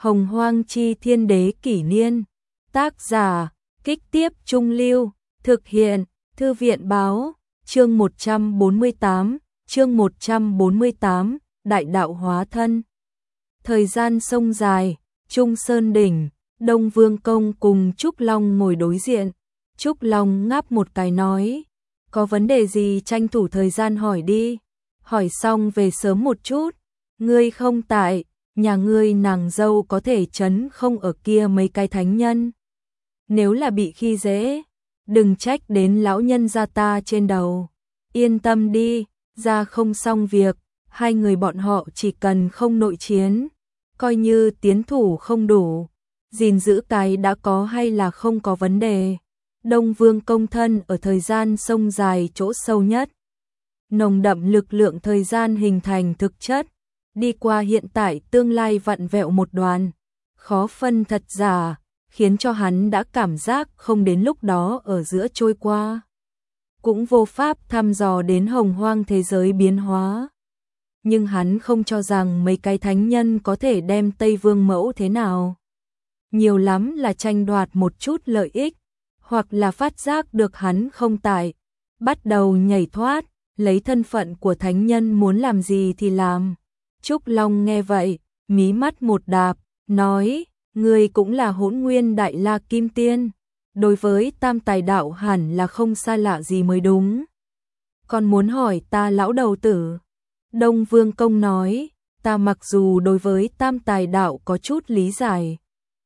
Hồng Hoang Chi Thiên Đế Kỷ Niên. Tác giả, Kích Tiếp Trung Lưu. Thực hiện, Thư viện Báo. Chương 148, Đại đạo hóa thân. Thời gian sông dài, Trung Sơn Đỉnh, Đông Vương Công cùng Trúc Long ngồi đối diện. Trúc Long ngáp một cái nói, có vấn đề gì tranh thủ thời gian hỏi đi, hỏi xong về sớm một chút, ngươi không tại, nhà ngươi nàng dâu có thể trấn không ở kia mấy cái thánh nhân. Nếu là bị khi dễ, đừng trách đến lão nhân gia ta trên đầu. Yên tâm đi, ra không xong việc, hai người bọn họ chỉ cần không nội chiến, coi như tiến thủ không đủ, gìn giữ cái đã có hay là không có vấn đề. Đông Vương Công thân ở thời gian sông dài chỗ sâu nhất. Nồng đậm lực lượng thời gian hình thành thực chất, đi qua hiện tại tương lai vặn vẹo một đoàn, khó phân thật giả, khiến cho hắn đã cảm giác không đến lúc đó ở giữa trôi qua. Cũng vô pháp thăm dò đến hồng hoang thế giới biến hóa. Nhưng hắn không cho rằng mấy cái thánh nhân có thể đem Tây Vương mẫu thế nào. Nhiều lắm là tranh đoạt một chút lợi ích, hoặc là phát giác được hắn không tại, bắt đầu nhảy thoát, lấy thân phận của thánh nhân muốn làm gì thì làm. Trúc Long nghe vậy, mí mắt một đạp, nói, ngươi cũng là Hỗn Nguyên Đại La Kim Tiên, đối với tam tài đạo hẳn là không xa lạ gì mới đúng. Còn muốn hỏi ta lão đầu tử? Đông Vương Công nói, ta mặc dù đối với tam tài đạo có chút lý giải,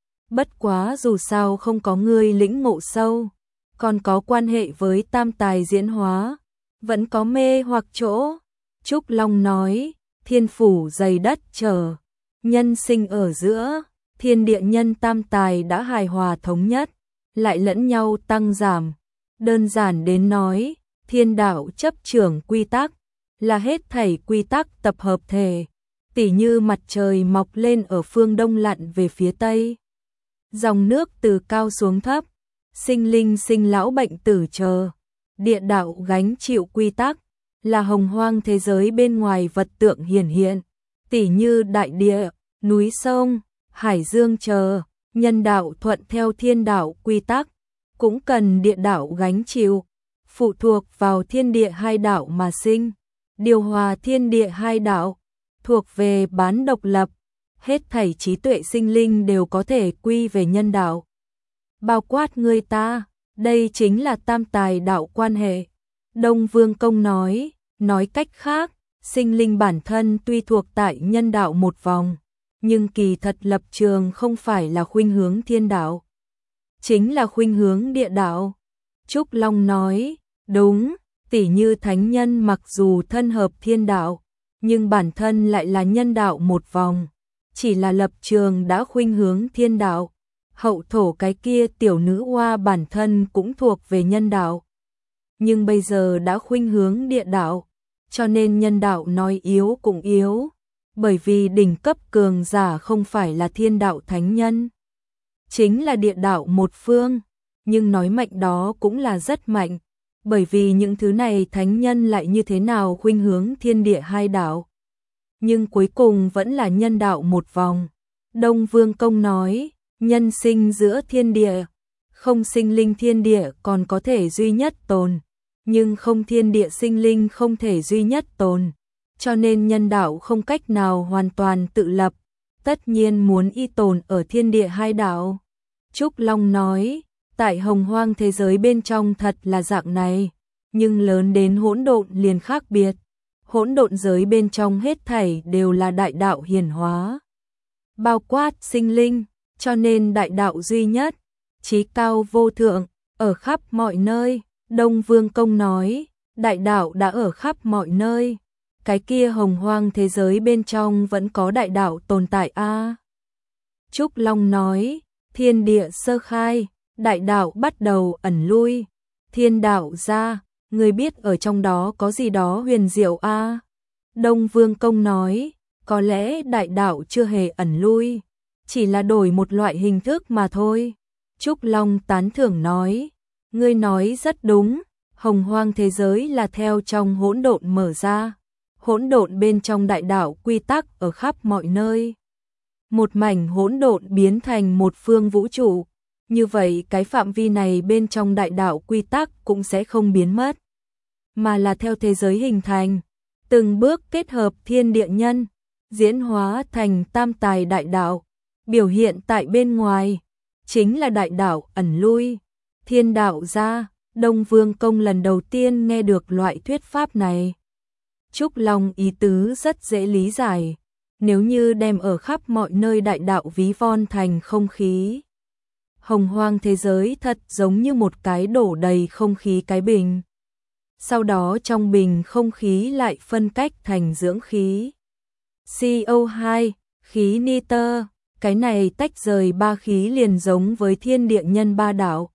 bất quá dù sao không có ngươi lĩnh ngộ sâu, còn có quan hệ với tam tài diễn hóa, vẫn có mê hoặc chỗ. Trúc Long nói, thiên phủ dày đất trở, nhân sinh ở giữa, thiên địa nhân tam tài đã hài hòa thống nhất, lại lẫn nhau tăng giảm. Đơn giản đến nói, thiên đạo chấp trưởng quy tắc, là hết thảy quy tắc tập hợp thể, tỉ như mặt trời mọc lên ở phương đông lặn về phía tây. Dòng nước từ cao xuống thấp, sinh linh sinh lão bệnh tử chờ, địa đạo gánh chịu quy tắc, là hồng hoang thế giới bên ngoài vật tượng hiển hiện, tỉ như đại địa, núi sông, hải dương chờ, nhân đạo thuận theo thiên đạo quy tắc, cũng cần địa đạo gánh chịu, phụ thuộc vào thiên địa hai đạo mà sinh, điều hòa thiên địa hai đạo, thuộc về bán độc lập, hết thảy trí tuệ sinh linh đều có thể quy về nhân đạo. Bao quát người ta, đây chính là tam tài đạo quan hệ. Đông Vương Công nói cách khác, sinh linh bản thân tuy thuộc tại nhân đạo một vòng, nhưng kỳ thật lập trường không phải là khuynh hướng thiên đạo, chính là khuynh hướng địa đạo. Trúc Long nói, đúng, tỉ như thánh nhân mặc dù thân hợp thiên đạo, nhưng bản thân lại là nhân đạo một vòng, chỉ là lập trường đã khuynh hướng thiên đạo. Hậu thổ cái kia tiểu nữ hoa bản thân cũng thuộc về nhân đạo, nhưng bây giờ đã khuynh hướng địa đạo, cho nên nhân đạo nói yếu cũng yếu, bởi vì đỉnh cấp cường giả không phải là thiên đạo thánh nhân, chính là địa đạo một phương, nhưng nói mạnh đó cũng là rất mạnh, bởi vì những thứ này thánh nhân lại như thế nào khuynh hướng thiên địa hai đạo, nhưng cuối cùng vẫn là nhân đạo một vòng. Đông Vương Công nói, nhân sinh giữa thiên địa, không sinh linh thiên địa còn có thể duy nhất tồn, nhưng không thiên địa sinh linh không thể duy nhất tồn, cho nên nhân đạo không cách nào hoàn toàn tự lập, tất nhiên muốn y tồn ở thiên địa hai đạo. Trúc Long nói, tại hồng hoang thế giới bên trong thật là dạng này, nhưng lớn đến hỗn độn liền khác biệt. Hỗn độn giới bên trong hết thảy đều là đại đạo hiển hóa, bao quát sinh linh, cho nên đại đạo duy nhất, chí cao vô thượng, ở khắp mọi nơi. Đông Vương Công nói, đại đạo đã ở khắp mọi nơi, cái kia hồng hoang thế giới bên trong vẫn có đại đạo tồn tại a. Trúc Long nói, thiên địa sơ khai, đại đạo bắt đầu ẩn lui, thiên đạo ra, người biết ở trong đó có gì đó huyền diệu a. Đông Vương Công nói, có lẽ đại đạo chưa hề ẩn lui, chỉ là đổi một loại hình thức mà thôi. Trúc Long tán thưởng nói, ngươi nói rất đúng, hồng hoang thế giới là theo trong hỗn độn mở ra, hỗn độn bên trong đại đạo quy tắc ở khắp mọi nơi. một mảnh hỗn độn biến thành một phương vũ trụ. Như vậy cái phạm vi này bên trong đại đạo quy tắc cũng sẽ không biến mất, mà là theo thế giới hình thành, từng bước kết hợp thiên địa nhân, diễn hóa thành tam tài đại đạo, biểu hiện tại bên ngoài, chính là đại đạo ẩn lui, thiên đạo ra. Đông Vương Công lần đầu tiên nghe được loại thuyết pháp này. Trúc Long ý tứ rất dễ lý giải, nếu như đem ở khắp mọi nơi đại đạo ví von thành không khí. Hồng hoang thế giới thật giống như một cái đổ đầy không khí cái bình. Sau đó trong bình không khí lại phân cách thành dưỡng khí, CO2, khí nitơ, cái này tách rời ba khí liền giống với thiên địa nhân ba đạo.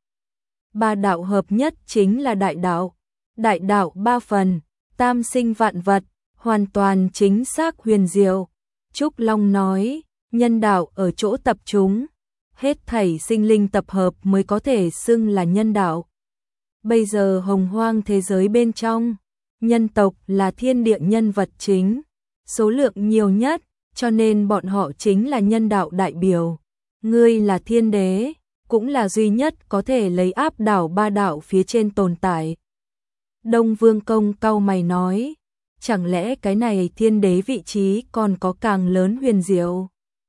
Ba đạo hợp nhất chính là đại đạo. Đại đạo ba phần, tam sinh vạn vật, hoàn toàn chính xác huyền diệu. Trúc Long nói, nhân đạo ở chỗ tập trung, hết thảy sinh linh tập hợp mới có thể xưng là nhân đạo. Bây giờ hồng hoang thế giới bên trong, nhân tộc là thiên địa nhân vật chính, số lượng nhiều nhất, cho nên bọn họ chính là nhân đạo đại biểu. Ngươi là thiên đế, cũng là duy nhất có thể lấy áp đảo ba đạo phía trên tồn tại. Đông Vương Công cau mày nói, chẳng lẽ cái này thiên đế vị trí còn có càng lớn huyền diệu?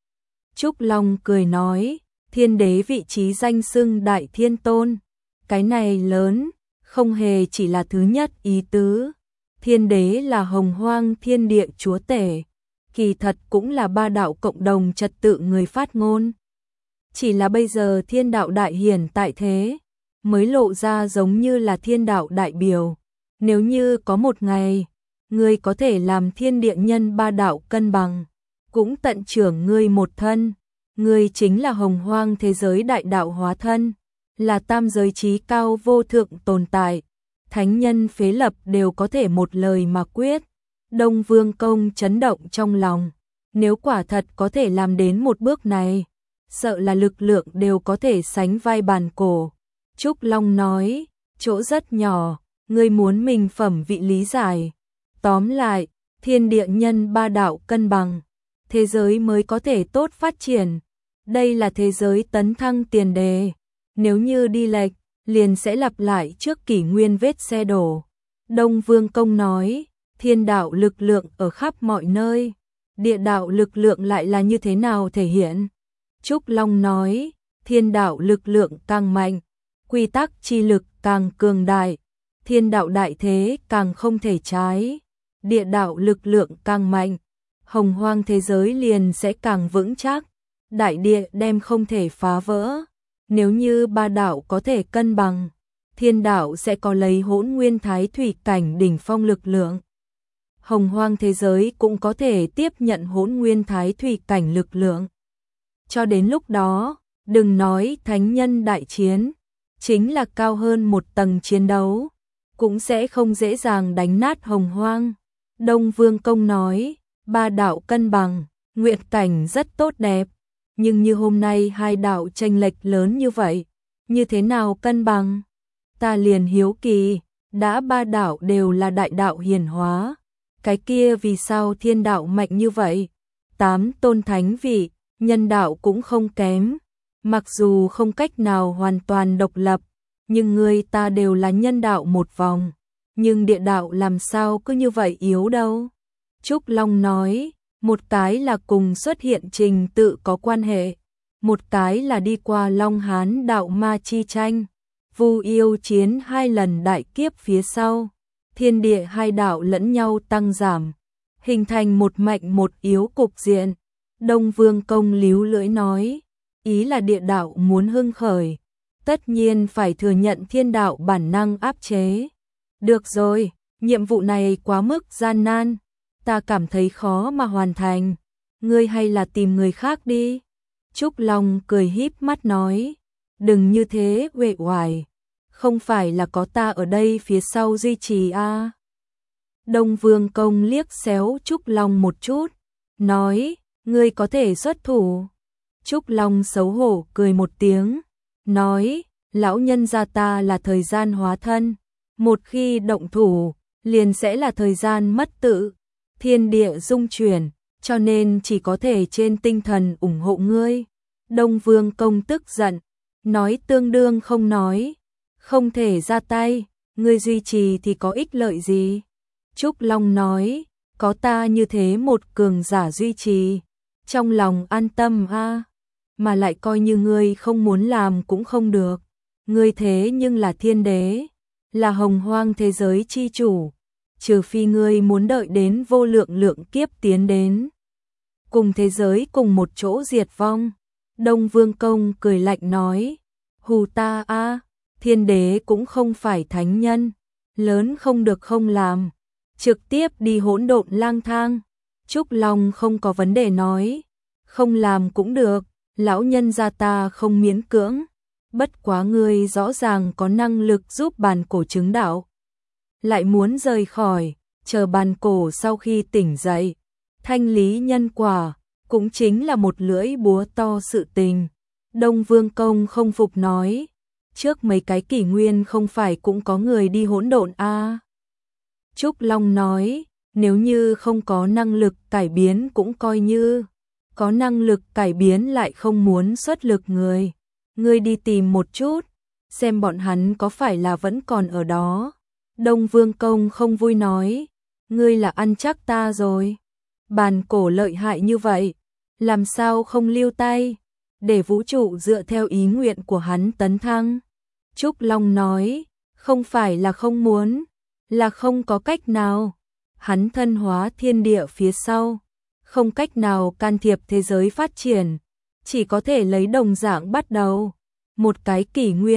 Trúc Long cười nói, thiên đế vị trí danh xưng đại thiên tôn, cái này lớn, không hề chỉ là thứ nhất ý tứ. Thiên đế là hồng hoang thiên địa chúa tể, kỳ thật cũng là ba đạo cộng đồng trật tự người phát ngôn. Chỉ là bây giờ thiên đạo đại hiển tại thế, mới lộ ra giống như là thiên đạo đại biểu. Nếu như có một ngày, ngươi có thể làm thiên địa nhân ba đạo cân bằng, cũng tận trưởng ngươi một thân, ngươi chính là hồng hoang thế giới đại đạo hóa thân, là tam giới trí cao vô thượng tồn tại. Thánh nhân phế lập đều có thể một lời mà quyết. Đông Vương Công chấn động trong lòng, nếu quả thật có thể làm đến một bước này, sợ là lực lượng đều có thể sánh vai bàn cổ. Trúc Long nói, chỗ rất nhỏ, ngươi muốn mình phẩm vị lý giải. Tóm lại, thiên địa nhân ba đạo cân bằng, thế giới mới có thể tốt phát triển. Đây là thế giới tấn thăng tiền đề. Nếu như đi lệch, liền sẽ lặp lại trước kỷ nguyên vết xe đổ. Đông Vương Công nói, thiên đạo lực lượng ở khắp mọi nơi, địa đạo lực lượng lại là như thế nào thể hiện? Trúc Long nói, thiên đạo lực lượng càng mạnh, quy tắc chi lực càng cường đại, thiên đạo đại thế càng không thể trái, địa đạo lực lượng càng mạnh, hồng hoang thế giới liền sẽ càng vững chắc, đại địa đem không thể phá vỡ. Nếu như ba đạo có thể cân bằng, thiên đạo sẽ có lấy hỗn nguyên thái thủy cảnh đỉnh phong lực lượng. Hồng hoang thế giới cũng có thể tiếp nhận hỗn nguyên thái thủy cảnh lực lượng. Cho đến lúc đó, đừng nói thánh nhân đại chiến, chính là cao hơn một tầng chiến đấu, cũng sẽ không dễ dàng đánh nát hồng hoang. Đông Vương Công nói, ba đạo cân bằng, nguyện cảnh rất tốt đẹp, nhưng như hôm nay hai đạo chênh lệch lớn như vậy, như thế nào cân bằng? Ta liền hiếu kỳ, đã ba đạo đều là đại đạo hiển hóa, cái kia vì sao thiên đạo mạnh như vậy? 8 tôn thánh vị, nhân đạo cũng không kém, mặc dù không cách nào hoàn toàn độc lập, nhưng người ta đều là nhân đạo một vòng, nhưng địa đạo làm sao cứ như vậy yếu đâu? Trúc Long nói, một cái là cùng xuất hiện trình tự có quan hệ, một cái là đi qua Long Hán đạo ma chi tranh, Vu Yêu chiến 2 lần đại kiếp phía sau, thiên địa hai đạo lẫn nhau tăng giảm, hình thành một mạnh một yếu cục diện. Đông Vương Công líu lưỡi nói, ý là địa đạo muốn hưng khởi, tất nhiên phải thừa nhận thiên đạo bản năng áp chế. Được rồi, nhiệm vụ này quá mức gian nan, ta cảm thấy khó mà hoàn thành, ngươi hay là tìm người khác đi. Trúc Long cười híp mắt nói, đừng như thế uể oải, không phải là có ta ở đây phía sau duy trì à. Đông Vương Công liếc xéo Trúc Long một chút, nói, ngươi có thể xuất thủ. Trúc Long xấu hổ cười một tiếng, nói, lão nhân gia ta là thời gian hóa thân, một khi động thủ, liền sẽ là thời gian mất tự, thiên địa dung chuyển, cho nên chỉ có thể trên tinh thần ủng hộ ngươi. Đông Vương Công tức giận, nói tương đương không nói, không thể ra tay, ngươi duy trì thì có ích lợi gì? Trúc Long nói, có ta như thế một cường giả duy trì, trong lòng an tâm a, mà lại coi như ngươi không muốn làm cũng không được. Ngươi thế nhưng là thiên đế, là hồng hoang thế giới chi chủ, trừ phi ngươi muốn đợi đến vô lượng lượng kiếp tiến đến, cùng thế giới cùng một chỗ diệt vong. Đông Vương Công cười lạnh nói, hù ta a, thiên đế cũng không phải thánh nhân, lớn không được không làm, trực tiếp đi hỗn độn lang thang. Trúc Long không có vấn đề nói, không làm cũng được, lão nhân gia ta không miễn cưỡng, bất quá ngươi rõ ràng có năng lực giúp bàn cổ chứng đạo, lại muốn rời khỏi, chờ bàn cổ sau khi tỉnh dậy, thanh lý nhân quả, cũng chính là một lưỡi búa to sự tình. Đông Vương Công không phục nói, trước mấy cái kỷ nguyên không phải cũng có người đi hỗn độn a? Trúc Long nói, nếu như không có năng lực cải biến cũng coi như, có năng lực cải biến lại không muốn xuất lực người. Ngươi đi tìm một chút, xem bọn hắn có phải là vẫn còn ở đó. Đông Vương Công không vui nói, ngươi là ăn chắc ta rồi. Bàn cổ lợi hại như vậy, làm sao không lưu tay, để vũ trụ dựa theo ý nguyện của hắn tấn thăng. Trúc Long nói, không phải là không muốn, là không có cách nào. Hắn thân hóa thiên địa phía sau, không cách nào can thiệp thế giới phát triển, chỉ có thể lấy đồng dạng bắt đầu. Một cái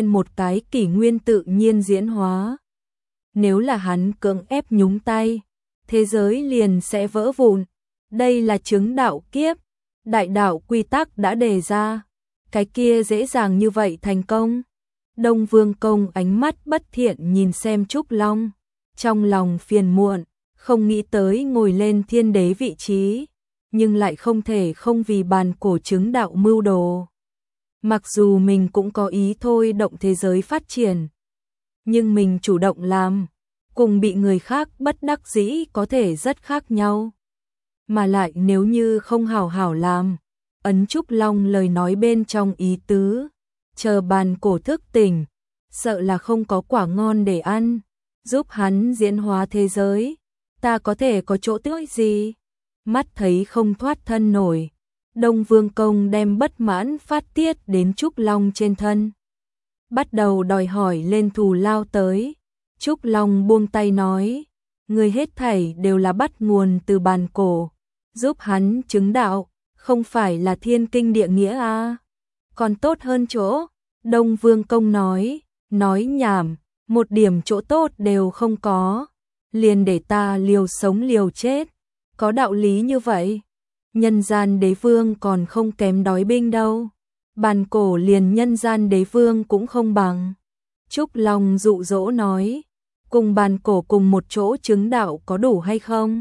kỷ nguyên tự nhiên diễn hóa. Nếu là hắn cưỡng ép nhúng tay, thế giới liền sẽ vỡ vụn. Đây là chứng đạo kiếp, đại đạo quy tắc đã đề ra, cái kia dễ dàng như vậy thành công. Đông Vương Công ánh mắt bất thiện nhìn xem Trúc Long, trong lòng phiền muộn, không nghĩ tới ngồi lên thiên đế vị trí, nhưng lại không thể không vì bàn cổ chứng đạo mưu đồ. Mặc dù mình cũng có ý thôi động thế giới phát triển, nhưng mình chủ động làm, cùng bị người khác bất đắc dĩ có thể rất khác nhau. Mà lại nếu như không hảo hảo làm, ấn Trúc Long lời nói bên trong ý tứ, chờ bàn cổ thức tỉnh, sợ là không có quả ngon để ăn, giúp hắn diễn hóa thế giới, ta có thể có chỗ tưới gì? Mắt thấy không thoát thân nổi, Đông Vương Công đem bất mãn phát tiết đến Trúc Long trên thân, bắt đầu đòi hỏi lên thù lao tới. Trúc Long buông tay nói, người hết thảy đều là bắt nguồn từ bàn cổ, giúp hắn chứng đạo, không phải là thiên kinh địa nghĩa à? Còn tốt hơn chỗ. Đông Vương Công nói nhảm, một điểm chỗ tốt đều không có, liền để ta liều sống liều chết, có đạo lý như vậy. Nhân gian đế vương còn không kém đói binh đâu, bàn cổ liền nhân gian đế vương cũng không bằng. Trúc Long dụ dỗ nói, cùng bàn cổ cùng một chỗ chứng đạo có đủ hay không?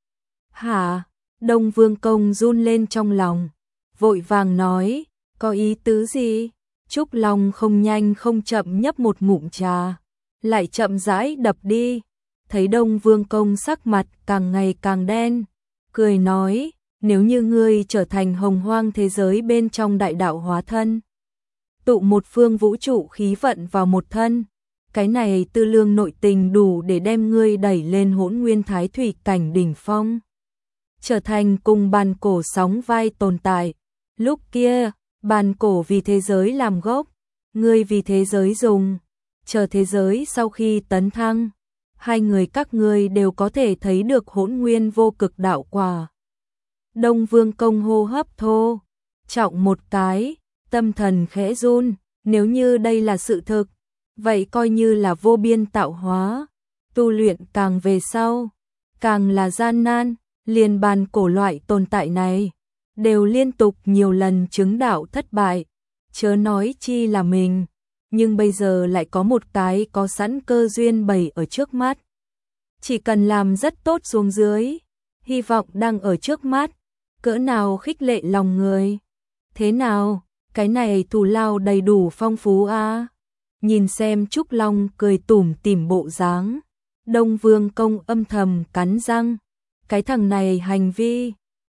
Hả? Đông Vương Công run lên trong lòng, vội vàng nói, có ý tứ gì? Trúc Long không nhanh không chậm nhấp một ngụm trà, lại chậm rãi đập đi, thấy Đông Vương Công sắc mặt càng ngày càng đen, cười nói, nếu như ngươi trở thành hồng hoang thế giới bên trong đại đạo hóa thân, tụ một phương vũ trụ khí vận vào một thân, cái này tư lương nội tình đủ để đem ngươi đẩy lên hỗn nguyên thái thủy cảnh đỉnh phong, trở thành cùng bàn cổ sóng vai tồn tại. Lúc kia, bàn cổ vì thế giới làm gốc, ngươi vì thế giới dùng, chờ thế giới sau khi tấn thăng, hai người các ngươi đều có thể thấy được hỗn nguyên vô cực đạo quả. Đông Vương Công hô hấp thô, trọng một cái, tâm thần khẽ run, nếu như đây là sự thực, vậy coi như là vô biên tạo hóa, tu luyện càng về sau, càng là gian nan, liền bàn cổ loại tồn tại này, đều liên tục nhiều lần chứng đạo thất bại, chớ nói chi là mình, nhưng bây giờ lại có một cái có sẵn cơ duyên bày ở trước mắt. Chỉ cần làm rất tốt xuống dưới, hy vọng đang ở trước mắt, cỡ nào khích lệ lòng người. Thế nào, cái này thù lao đầy đủ phong phú à? Nhìn xem Trúc Long cười tủm tỉm bộ dáng, Đông Vương Công âm thầm cắn răng, cái thằng này hành vi,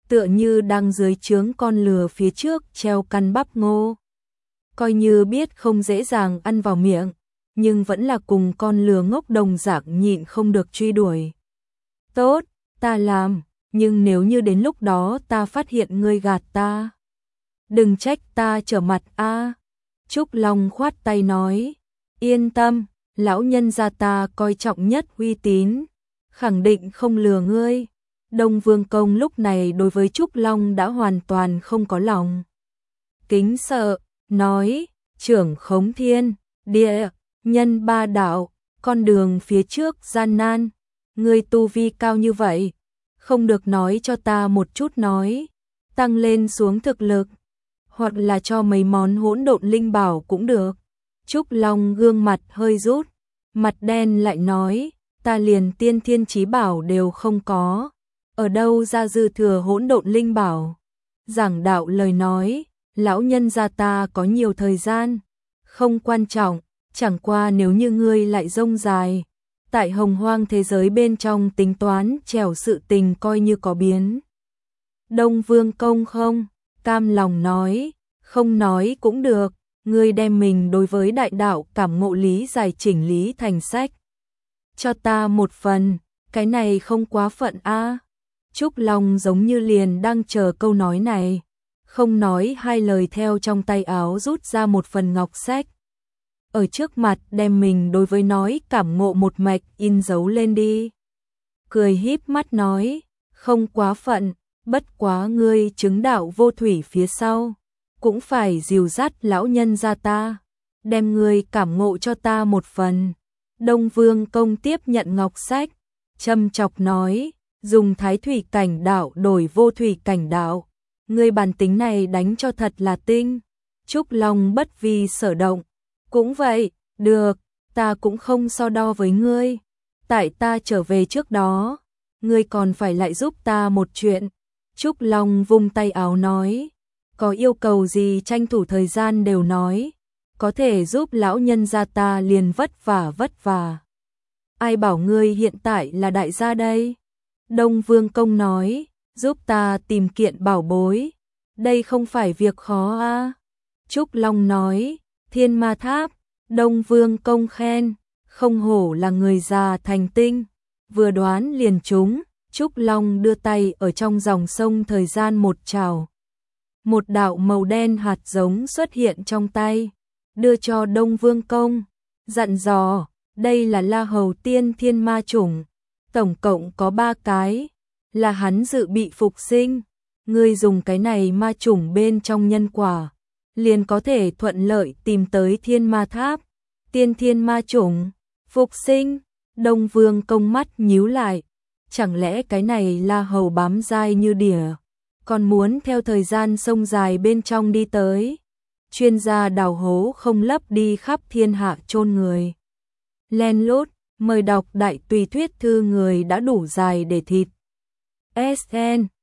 tựa như đang dưới trướng con lừa phía trước treo căn bắp ngô. Coi như biết không dễ dàng ăn vào miệng, nhưng vẫn là cùng con lừa ngốc đồng dạng nhịn không được truy đuổi. Tốt, ta làm, nhưng nếu như đến lúc đó ta phát hiện ngươi gạt ta, đừng trách ta trở mặt a. Trúc Long khoát tay nói, yên tâm, lão nhân gia ta coi trọng nhất uy tín, khẳng định không lừa ngươi. Đông Vương Công lúc này đối với Trúc Long đã hoàn toàn không có lòng kính sợ, nói, trưởng khống thiên, địa, nhân ba đạo, con đường phía trước gian nan, ngươi tu vi cao như vậy, không được nói cho ta một chút nói, tăng lên xuống thực lực, hoặc là cho mấy món hỗn độn linh bảo cũng được. Trúc Long gương mặt hơi rút, mặt đen lại nói, ta liền tiên thiên chí bảo đều không có, ở đâu ra dư thừa hỗn độn linh bảo. Giảng đạo lời nói, lão nhân gia ta có nhiều thời gian, không quan trọng, chẳng qua nếu như ngươi lại rông dài, tại hồng hoang thế giới bên trong tính toán trèo sự tình coi như có biến. Đông Vương Công không cam lòng nói, không nói cũng được, ngươi đem mình đối với đại đạo cảm ngộ lý giải chỉnh lý thành sách. Cho ta một phần, cái này không quá phận a. Trúc Long giống như liền đang chờ câu nói này, không nói hai lời theo trong tay áo rút ra một phần ngọc sách. Ở trước mặt đem mình đối với nói cảm ngộ một mạch in dấu lên đi. Cười híp mắt nói, không quá phận, bất quá ngươi chứng đạo vô thủy phía sau, cũng phải dìu dắt lão nhân gia ta, đem ngươi cảm ngộ cho ta một phần. Đông Vương Công tiếp nhận ngọc sách, châm chọc nói, dùng thái thủy cảnh đạo đổi vô thủy cảnh đạo, ngươi bản tính này đánh cho thật là tinh. Trúc Long bất vi sở động, cũng vậy, được, ta cũng không so đo với ngươi, tại ta trở về trước đó, ngươi còn phải lại giúp ta một chuyện. Trúc Long vung tay áo nói, có yêu cầu gì tranh thủ thời gian đều nói, có thể giúp lão nhân gia ta liền vất vả. Ai bảo ngươi hiện tại là đại gia đây? Đông Vương Công nói, giúp ta tìm kiện bảo bối, đây không phải việc khó a. Trúc Long nói, Thiên Ma Tháp. Đông Vương Công khen, không hổ là người già thành tinh, vừa đoán liền trúng. Trúc Long đưa tay ở trong dòng sông thời gian một trào, một đạo màu đen hạt giống xuất hiện trong tay, đưa cho Đông Vương Công, dặn dò, đây là La Hầu Tiên Thiên Ma chủng, tổng cộng có 3 cái, là hắn dự bị phục sinh, ngươi dùng cái này ma chủng bên trong nhân quả, liền có thể thuận lợi tìm tới Thiên Ma Tháp. Tiên Thiên Ma chủng, phục sinh. Đông Vương Công mắt nhíu lại, chẳng lẽ cái này La Hầu bám dai như đỉa, còn muốn theo thời gian sông dài bên trong đi tới. Chuyên gia đào hố không lấp đi khắp thiên hạ chôn người. Len lút, mời đọc đại tùy thuyết thư người đã đủ dài để thịt. SN